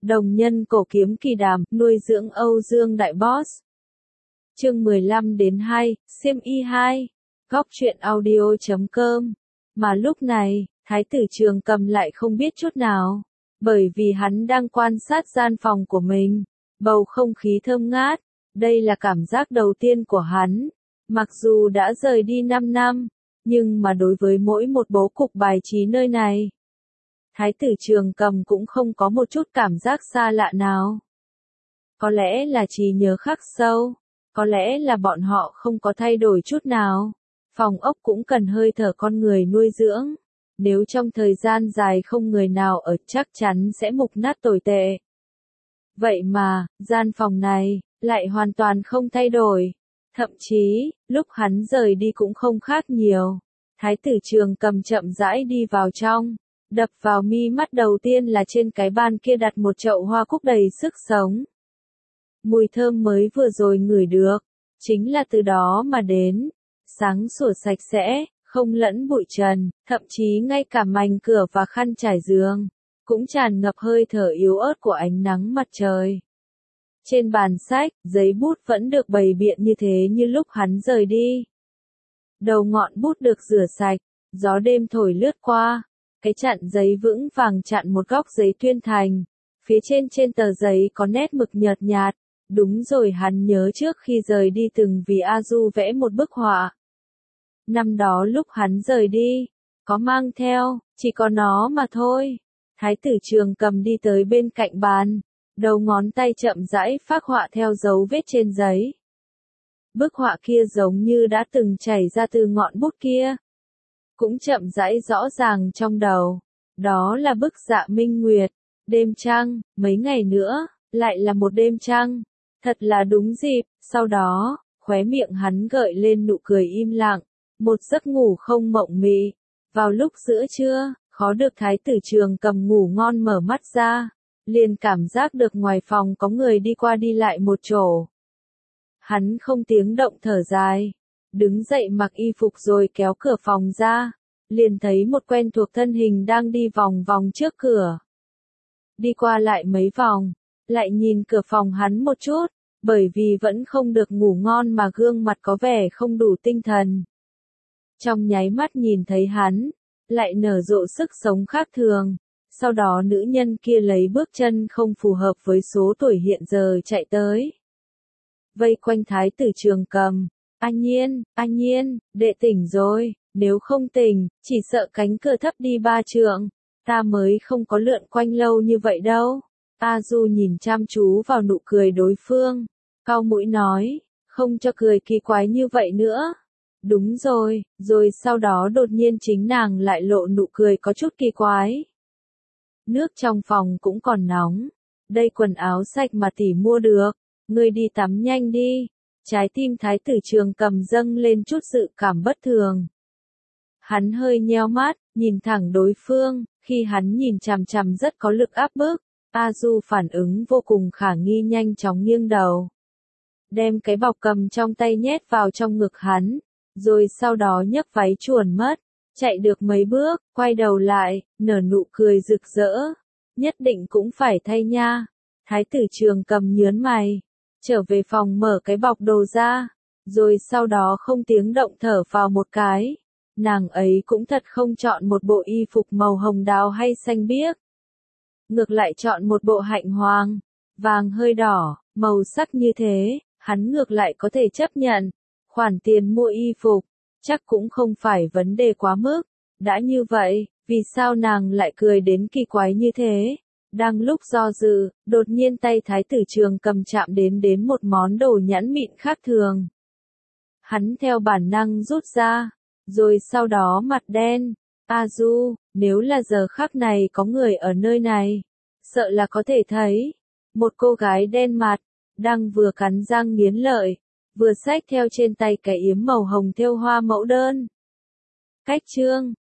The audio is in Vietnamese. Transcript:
Đồng nhân cổ kiếm kỳ đàm, nuôi dưỡng Âu Dương đại boss. Chương 15-2, Xiêm Y 2. Góc truyện audio.com. Mà lúc này, Thái tử Trường Cầm lại không biết chút nào, bởi vì hắn đang quan sát gian phòng của mình, bầu không khí thơm ngát, đây là cảm giác đầu tiên của hắn. Mặc dù đã rời đi 5 năm, nhưng mà đối với mỗi một bố cục bài trí nơi này, Thái tử Trường Cầm cũng không có một chút cảm giác xa lạ nào. Có lẽ là trí nhớ khắc sâu, có lẽ là bọn họ không có thay đổi chút nào. Phòng ốc cũng cần hơi thở con người nuôi dưỡng. Nếu trong thời gian dài không người nào ở chắc chắn sẽ mục nát tồi tệ. Vậy mà, gian phòng này, lại hoàn toàn không thay đổi. Thậm chí, lúc hắn rời đi cũng không khác nhiều. Thái tử Trường Cầm chậm rãi đi vào trong. Đập vào mi mắt đầu tiên là trên cái bàn kia đặt một chậu hoa cúc đầy sức sống. Mùi thơm mới vừa rồi ngửi được, chính là từ đó mà đến. Sáng sủa sạch sẽ, không lẫn bụi trần, thậm chí ngay cả mành cửa và khăn trải giường, cũng tràn ngập hơi thở yếu ớt của ánh nắng mặt trời. Trên bàn sách, giấy bút vẫn được bày biện như thế như lúc hắn rời đi. Đầu ngọn bút được rửa sạch, gió đêm thổi lướt qua. Cái chặn giấy vững vàng chặn một góc giấy tuyên thành. Phía trên tờ giấy có nét mực nhợt nhạt. Đúng rồi, hắn nhớ trước khi rời đi từng vì A Du vẽ một bức họa. Năm đó lúc hắn rời đi, có mang theo, chỉ có nó mà thôi. Thái tử Trường Cầm đi tới bên cạnh bàn, đầu ngón tay chậm rãi phác họa theo dấu vết trên giấy. Bức họa kia giống như đã từng chảy ra từ ngọn bút kia. Cũng chậm rãi rõ ràng trong đầu. Đó là bức Dạ Minh Nguyệt, đêm trăng, mấy ngày nữa, lại là một đêm trăng. Thật là đúng dịp, sau đó, khóe miệng hắn gợi lên nụ cười im lặng, một giấc ngủ không mộng mị. Vào lúc giữa trưa, khó được Thái tử Trường Cầm ngủ ngon mở mắt ra, liền cảm giác được ngoài phòng có người đi qua đi lại một chỗ. Hắn không tiếng động thở dài, đứng dậy mặc y phục rồi kéo cửa phòng ra, liền thấy một quen thuộc thân hình đang đi vòng vòng trước cửa. Đi qua lại mấy vòng, lại nhìn cửa phòng hắn một chút, bởi vì vẫn không được ngủ ngon mà gương mặt có vẻ không đủ tinh thần. Trong nháy mắt nhìn thấy hắn, lại nở rộ sức sống khác thường, sau đó nữ nhân kia lấy bước chân không phù hợp với số tuổi hiện giờ chạy tới. Vây quanh Thái tử Trường Cầm, anh Nhiên, đệ tỉnh rồi, nếu không tỉnh, chỉ sợ cánh cửa thấp đi 3 trượng, ta mới không có lượn quanh lâu như vậy đâu. A Du nhìn chăm chú vào nụ cười đối phương, cau mũi nói, không cho cười kỳ quái như vậy nữa. Đúng rồi sau đó đột nhiên chính nàng lại lộ nụ cười có chút kỳ quái. Nước trong phòng cũng còn nóng, đây quần áo sạch mà tỷ mua được, ngươi đi tắm nhanh đi. Trái tim Thái tử Trường Cầm dâng lên chút dự cảm bất thường. Hắn hơi nheo mắt, nhìn thẳng đối phương, khi hắn nhìn chằm chằm rất có lực áp bức. A Du phản ứng vô cùng khả nghi, nhanh chóng nghiêng đầu, đem cái bọc cầm trong tay nhét vào trong ngực hắn, rồi sau đó nhấc váy chuồn mất, chạy được mấy bước, quay đầu lại, nở nụ cười rực rỡ, nhất định cũng phải thay nha. Thái tử Trường Cầm nhớn mày, trở về phòng mở cái bọc đồ ra, rồi sau đó không tiếng động thở vào một cái. Nàng ấy cũng thật không chọn một bộ y phục màu hồng đào hay xanh biếc, ngược lại chọn một bộ hạnh hoàng, vàng hơi đỏ, màu sắc như thế, hắn ngược lại có thể chấp nhận. Khoản tiền mua y phục, chắc cũng không phải vấn đề quá mức. Đã như vậy, vì sao nàng lại cười đến kỳ quái như thế? Đang lúc do dự, đột nhiên tay Thái tử Trường Cầm chạm đến một món đồ nhẵn mịn khác thường. Hắn theo bản năng rút ra, rồi sau đó mặt đen. A Du, nếu là giờ khắc này có người ở nơi này, sợ là có thể thấy một cô gái đen mặt, đang vừa cắn răng nghiến lợi, vừa xách theo trên tay cái yếm màu hồng thêu hoa mẫu đơn. Cách chương